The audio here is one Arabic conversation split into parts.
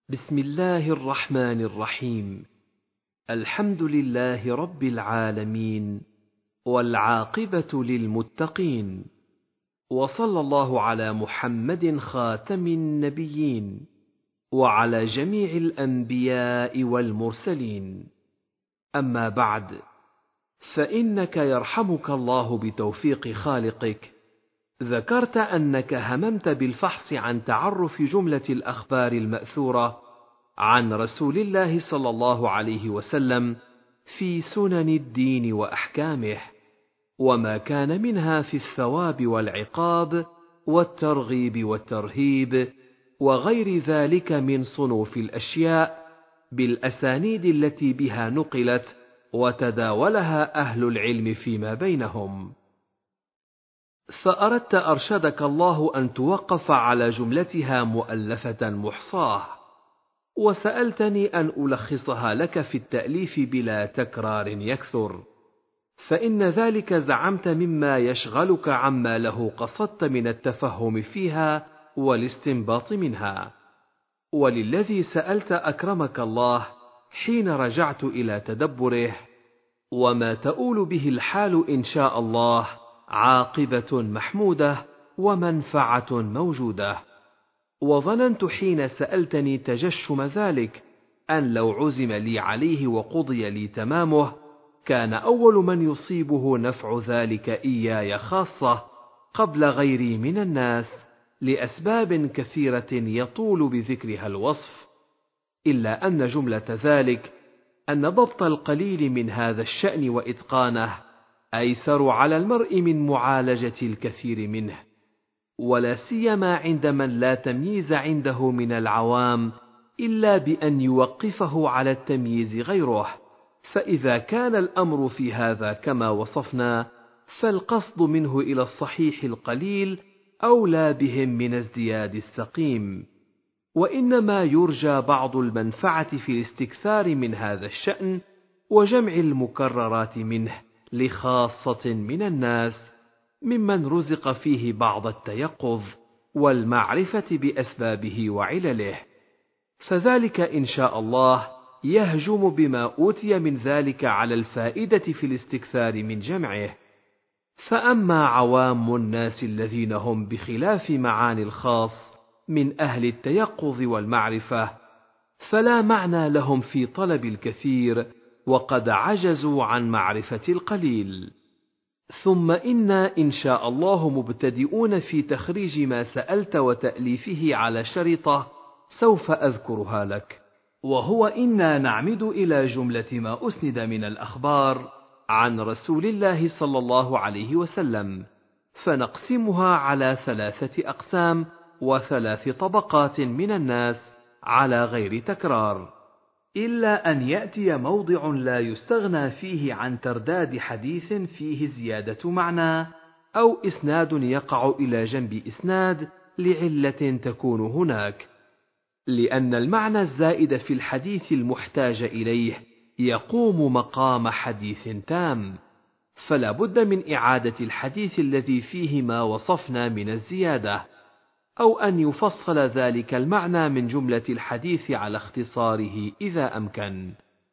بسم الله الرحمن الرحيم. الحمد لله رب العالمين، والعاقبة للمتقين، وصلى الله على محمد خاتم النبيين، وعلى جميع الأنبياء والمرسلين. أما بعد، فإنك يرحمك الله بتوفيق خالقك ذكرت أنك هممت بالفحص عن تعرف جملة الأخبار المأثورة عن رسول الله صلى الله عليه وسلم في سنن الدين وأحكامه، وما كان منها في الثواب والعقاب والترغيب والترهيب وغير ذلك من صنوف الأشياء، بالأسانيد التي بها نقلت وتداولها أهل العلم فيما بينهم. فأردت أرشدك الله أن توقف على جملتها مؤلفة محصاة، وسألتني أن ألخصها لك في التأليف بلا تكرار يكثر، فإن ذلك زعمت مما يشغلك عما له قصدت من التفهم فيها والاستنباط منها. وللذي سألت أكرمك الله حين رجعت إلى تدبره، وما تؤول به الحال إن شاء الله عاقبة محمودة ومنفعة موجودة. وظننت حين سألتني تجشم ذلك أن لو عزم لي عليه وقضي لي تمامه، كان أول من يصيبه نفع ذلك إياي خاصة قبل غيري من الناس، لأسباب كثيرة يطول بذكرها الوصف، إلا أن جملة ذلك أن ضبط القليل من هذا الشأن وإتقانه أيسر على المرء من معالجة الكثير منه، ولا سيما عند من لا تمييز عنده من العوام إلا بأن يوقفه على التمييز غيره. فإذا كان الأمر في هذا كما وصفنا، فالقصد منه إلى الصحيح القليل أولى بهم من ازدياد السقيم، وإنما يرجى بعض المنفعة في الاستكثار من هذا الشأن وجمع المكررات منه لخاصة من الناس، ممن رزق فيه بعض التيقظ والمعرفة بأسبابه وعلله، فذلك إن شاء الله يهجم بما أوتي من ذلك على الفائدة في الاستكثار من جمعه. فأما عوام الناس الذين هم بخلاف معاني الخاص من أهل التيقظ والمعرفة، فلا معنى لهم في طلب الكثير وقد عجزوا عن معرفة القليل. ثم إنا إن شاء الله مبتدئون في تخريج ما سألت وتأليفه على شريطة سوف أذكرها لك، وهو إنا نعمد إلى جملة ما أسند من الأخبار عن رسول الله صلى الله عليه وسلم، فنقسمها على 3 أقسام و3 طبقات من الناس على غير تكرار، إلا أن يأتي موضع لا يستغنى فيه عن ترداد حديث فيه زيادة معنى أو إسناد يقع إلى جنب إسناد لعلة تكون هناك، لأن المعنى الزائد في الحديث المحتاج إليه يقوم مقام حديث تام، فلا بد من إعادة الحديث الذي فيه ما وصفنا من الزيادة، أو أن يفصل ذلك المعنى من جملة الحديث على اختصاره إذا أمكن،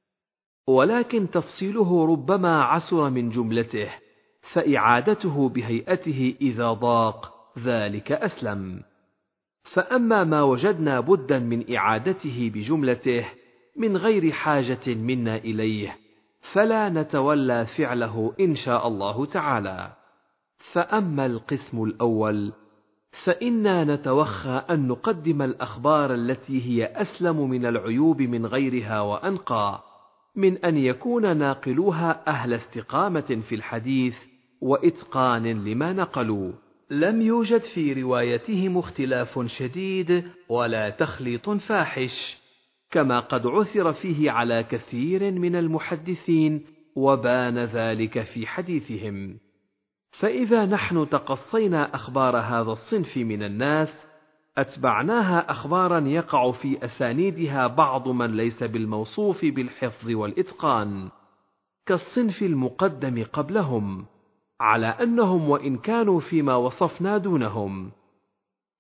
ولكن تفصيله ربما عسر من جملته، فإعادته بهيئته إذا ضاق ذلك أسلم. فأما ما وجدنا بدا من إعادته بجملته من غير حاجة منا إليه، فلا نتولى فعله إن شاء الله تعالى. فأما القسم الأول، فإنا نتوخى أن نقدم الأخبار التي هي أسلم من العيوب من غيرها وأنقى، من أن يكون ناقلوها أهل استقامة في الحديث وإتقان لما نقلوا، لم يوجد في روايتهم اختلاف شديد ولا تخليط فاحش، كما قد عثر فيه على كثير من المحدثين وبان ذلك في حديثهم. فإذا نحن تقصينا أخبار هذا الصنف من الناس، أتبعناها أخبارا يقع في أسانيدها بعض من ليس بالموصوف بالحفظ والإتقان، كالصنف المقدم قبلهم، على أنهم وإن كانوا فيما وصفنا دونهم.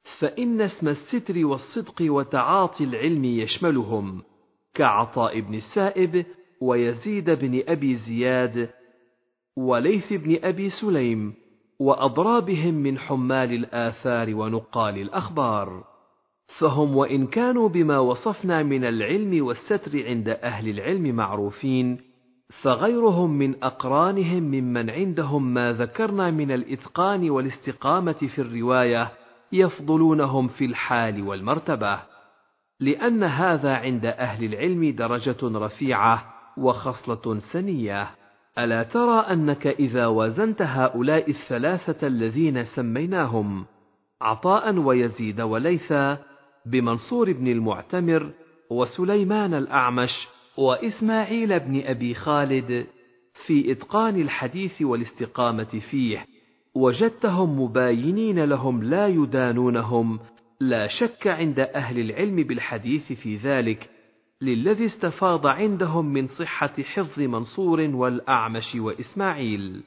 فإن اسم الستر والصدق وتعاطي العلم يشملهم، كعطاء بن السائب ويزيد بن أبي زياد وليث بن أبي سليم وأضرابهم من حمال الآثار ونقال الأخبار. فهم وإن كانوا بما وصفنا من العلم والستر عند أهل العلم معروفين، فغيرهم من أقرانهم ممن عندهم ما ذكرنا من الإتقان والاستقامة في الرواية يفضلونهم في الحال والمرتبة، لأن هذا عند أهل العلم درجة رفيعة وخصلة سنية. ألا ترى أنك إذا وازنت هؤلاء الثلاثة الذين سميناهم عطاء ويزيد وليثا بمنصور بن المعتمر وسليمان الأعمش وإسماعيل بن أبي خالد في إتقان الحديث والاستقامة فيه، وجدتهم مباينين لهم لا يدانونهم، لا شك عند أهل العلم بالحديث في ذلك، للذي استفاض عندهم من صحة حفظ منصور والأعمش وإسماعيل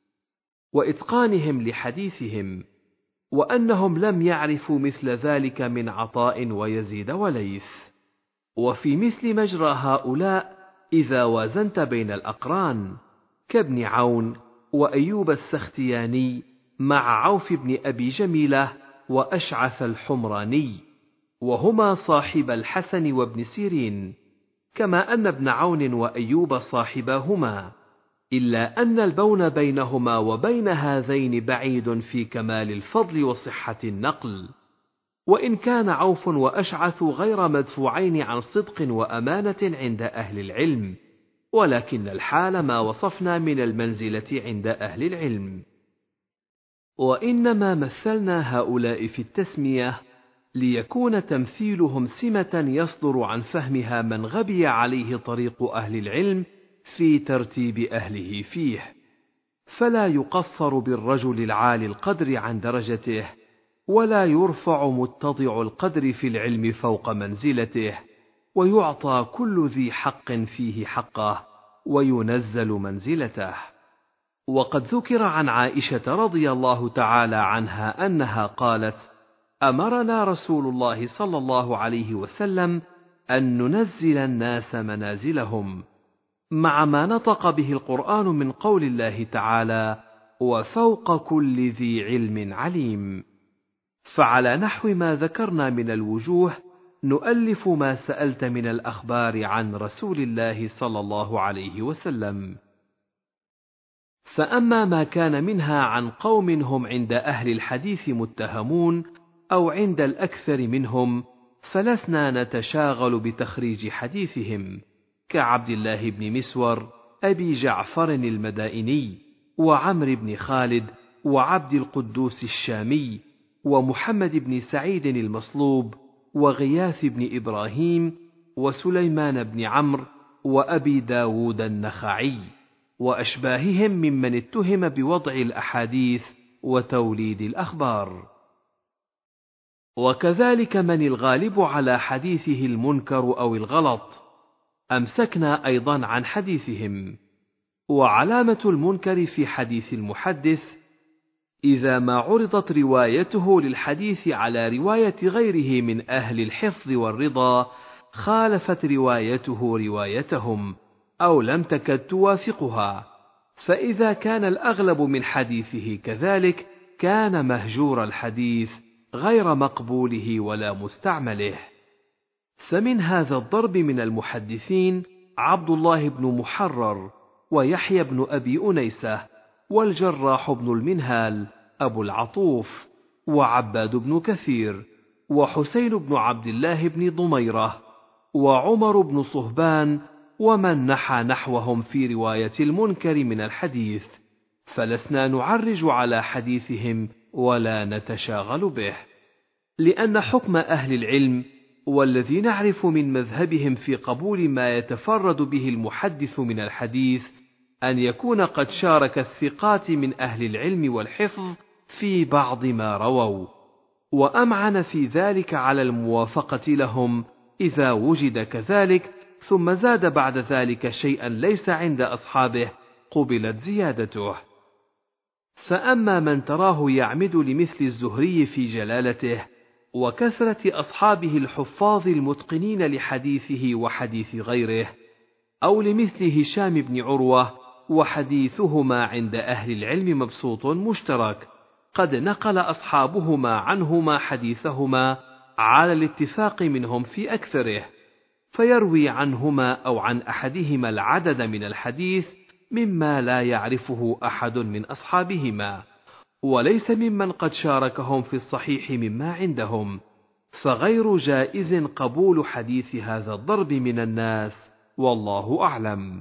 وإتقانهم لحديثهم، وأنهم لم يعرفوا مثل ذلك من عطاء ويزيد وليث. وفي مثل مجرى هؤلاء إذا وازنت بين الأقران كابن عون وأيوب السختياني مع عوف بن أبي جميلة وأشعث الحمراني، وهما صاحب الحسن وابن سيرين، كما أن ابن عون وأيوب صاحباهما، إلا أن البون بينهما وبين هذين بعيد في كمال الفضل وصحة النقل، وإن كان عوف وأشعث غير مدفوعين عن صدق وأمانة عند أهل العلم، ولكن الحال ما وصفنا من المنزلة عند أهل العلم. وإنما مثلنا هؤلاء في التسمية ليكون تمثيلهم سمة يصدر عن فهمها من غبي عليه طريق أهل العلم في ترتيب أهله فيه، فلا يقصر بالرجل العالي القدر عن درجته، ولا يرفع متضع القدر في العلم فوق منزلته، ويعطى كل ذي حق فيه حقه، وينزل منزلته. وقد ذكر عن عائشة رضي الله تعالى عنها أنها قالت: أمرنا رسول الله صلى الله عليه وسلم أن ننزل الناس منازلهم، مع ما نطق به القرآن من قول الله تعالى: وفوق كل ذي علم عليم. فعلى نحو ما ذكرنا من الوجوه نؤلف ما سألت من الأخبار عن رسول الله صلى الله عليه وسلم. فأما ما كان منها عن قوم هم عند أهل الحديث متهمون أو عند الأكثر منهم، فلسنا نتشاغل بتخريج حديثهم، كعبد الله بن مسور أبي جعفر المدائني، وعمر بن خالد، وعبد القدوس الشامي، ومحمد بن سعيد المصلوب، وغياث بن إبراهيم، وسليمان بن عمرو، وأبي داود النخعي، وأشباههم ممن اتهم بوضع الأحاديث وتوليد الأخبار. وكذلك من الغالب على حديثه المنكر أو الغلط أمسكنا أيضا عن حديثهم. وعلامة المنكر في حديث المحدث إذا ما عرضت روايته للحديث على رواية غيره من أهل الحفظ والرضا خالفت روايته روايتهم أو لم تكد توافقها، فإذا كان الأغلب من حديثه كذلك كان مهجور الحديث غير مقبوله ولا مستعمله. فمن هذا الضرب من المحدثين عبد الله بن محرر، ويحيى بن أبي أنيسة، والجراح بن المنهال أبو العطوف، وعباد بن كثير، وحسين بن عبد الله بن ضميرة، وعمر بن صهبان، ومن نحى نحوهم في رواية المنكر من الحديث، فلسنا نعرج على حديثهم ولا نتشاغل به، لأن حكم أهل العلم والذي نعرف من مذهبهم في قبول ما يتفرد به المحدث من الحديث أن يكون قد شارك الثقات من أهل العلم والحفظ في بعض ما رووا، وأمعن في ذلك على الموافقة لهم إذا وجد كذلك، ثم زاد بعد ذلك شيئا ليس عند أصحابه قبلت زيادته. فأما من تراه يعمد لمثل الزهري في جلالته وكثرة أصحابه الحفاظ المتقنين لحديثه وحديث غيره، أو لمثل هشام بن عروة وحديثهما عند أهل العلم مبسوط مشترك، قد نقل أصحابهما عنهما حديثهما على الاتفاق منهم في أكثره، فيروي عنهما أو عن أحدهما العدد من الحديث مما لا يعرفه أحد من أصحابهما، وليس ممن قد شاركهم في الصحيح مما عندهم، فغير جائز قبول حديث هذا الضرب من الناس، والله أعلم.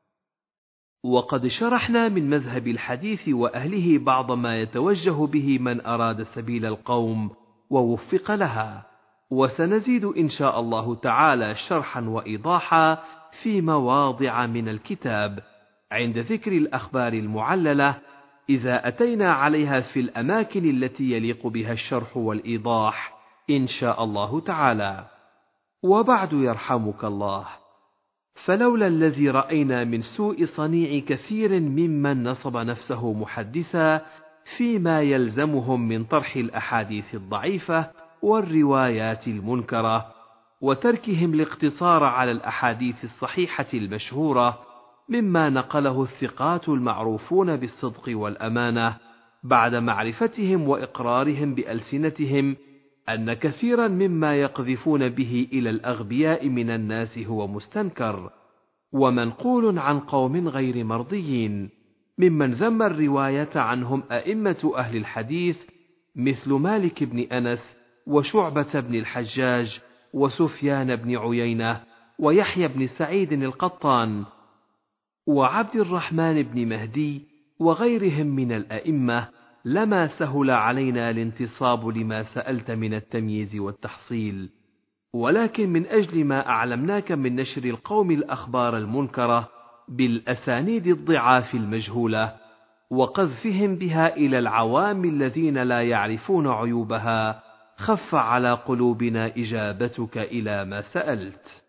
وقد شرحنا من مذهب الحديث وأهله بعض ما يتوجه به من أراد سبيل القوم ووفق لها، وسنزيد إن شاء الله تعالى شرحا وإيضاحا في مواضع من الكتاب عند ذكر الأخبار المعللة، إذا أتينا عليها في الأماكن التي يليق بها الشرح والإيضاح إن شاء الله تعالى. وبعد يرحمك الله، فلولا الذي رأينا من سوء صنيع كثير ممن نصب نفسه محدثا فيما يلزمهم من طرح الأحاديث الضعيفة والروايات المنكرة، وتركهم الاقتصار على الأحاديث الصحيحة المشهورة مما نقله الثقات المعروفون بالصدق والأمانة، بعد معرفتهم وإقرارهم بألسنتهم أن كثيرا مما يقذفون به إلى الأغبياء من الناس هو مستنكر ومنقول عن قوم غير مرضيين، ممن ذم الرواية عنهم أئمة أهل الحديث مثل مالك بن أنس وشعبة بن الحجاج وسفيان بن عيينة ويحيى بن سعيد القطان وعبد الرحمن بن مهدي وغيرهم من الأئمة، لما سهل علينا الانتصاب لما سألت من التمييز والتحصيل، ولكن من أجل ما أعلمناك من نشر القوم الأخبار المنكرة بالأسانيد الضعاف المجهولة، وقذفهم بها إلى العوام الذين لا يعرفون عيوبها، خف على قلوبنا إجابتك إلى ما سألت.